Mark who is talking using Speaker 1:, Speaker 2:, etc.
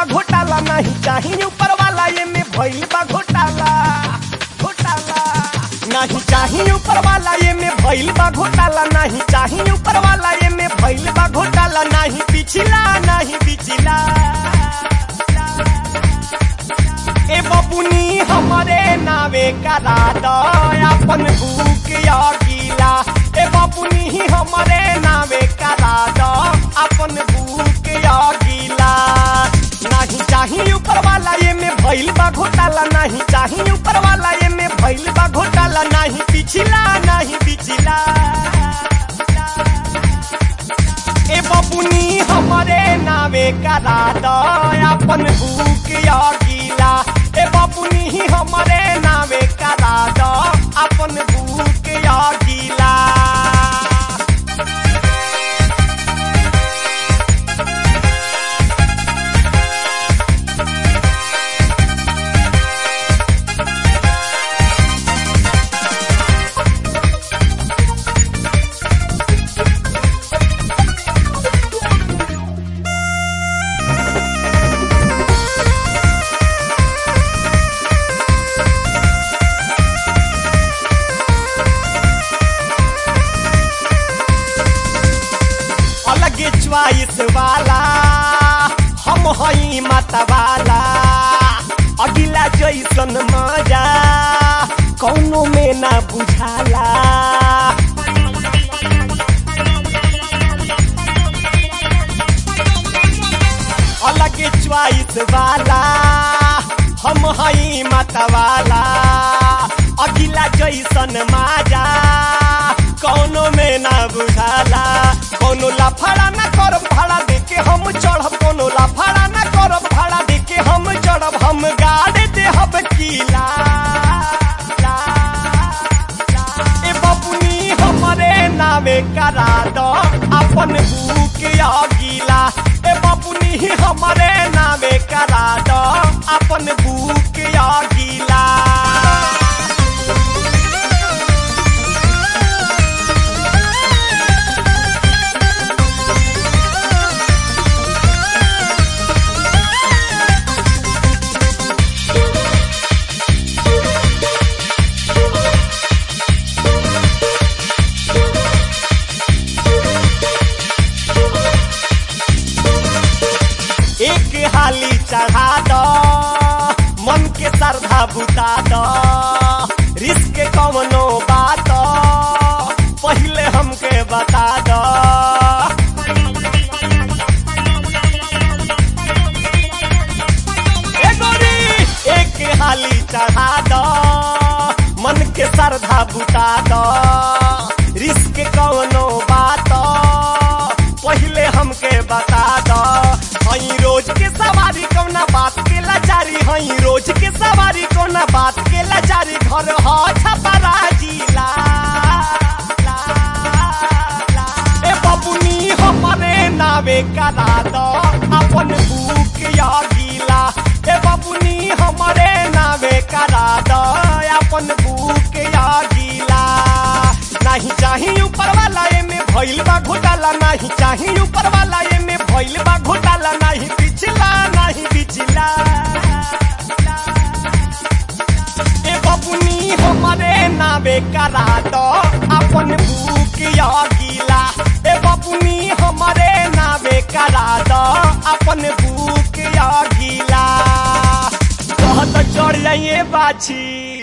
Speaker 1: घोटाला नहीं चाहिए ऊपर वाला ये में भइल बा घोटाला घोटाला नहीं चाहिए ऊपर वाला ये में भइल बा घोटाला नहीं चाहिए ऊपर वाला ये में भइल बा घोटाला नहीं पिछला नहीं पिछला ए बबुनी हमारे नावे करा दो अपन भूख या गीला ए बबुनी हमारे नावे करा दो अपन भूख या गीला नहीं चाहिए ऊपर वाला ये में भइल बा घोटाला नहीं चाहिए ऊपर वाला ये में भइल बा घोटाला नहीं पिछला नहीं पिछला ए बबुनी हमारे नावे करा दो अपन भूख या गीला ए बबुनी हमारे नावे करा दो अपन भूख या गीला चॉइस वाला हम हई मतवाला अगिला जैसन मजा कौनो में ना बुझाला अलग चॉइस वाला हम हई मतवाला अगिला जैसन मजा कौनो में ना बुझाला कोनो लाफड़ा ना करब भाड़ा देके हम चढ़ब कोनो लाफड़ा ना करब भाड़ा देके हम चढ़ब हम गाड़ देहब किला ए बबुनी हमारे नावे करा दो अपन भूख या गीला ए बबुनी हमारे नावे करा दो अपन भूख या गीला एक हाली चढ़ा दो मन के श्रद्धा बुता दो रिस्क कवनो बात पहले हमके बता दो एक हाली चढ़ा दो मन के श्रद्धा बुता दो रिस्क कवनो बात पहले हमके बता दो हई रोज के सवारी कौना बात के लाचारी हई रोज के सवारी कौना बात के लाचारी घर हो छपरा जिला ए बबुनी हमारे नावे करा दो अपन भूख या गीला ए बबुनी हमारे नावे करा दो अपन भूख या गीला नहीं चाहिए ऊपर वाला ये में भइल बा घोटाला नहीं चाहिए ऊपर वाला ये में भइल बा घोटाला नहीं पिछला नहीं पिछला ए बबुनी हमारे नावे करा दो अपन भूख या गीला ए बबुनी हमारे नावे करा दो अपन भूख या गीला बहुत चढ़ जाइए बाछी।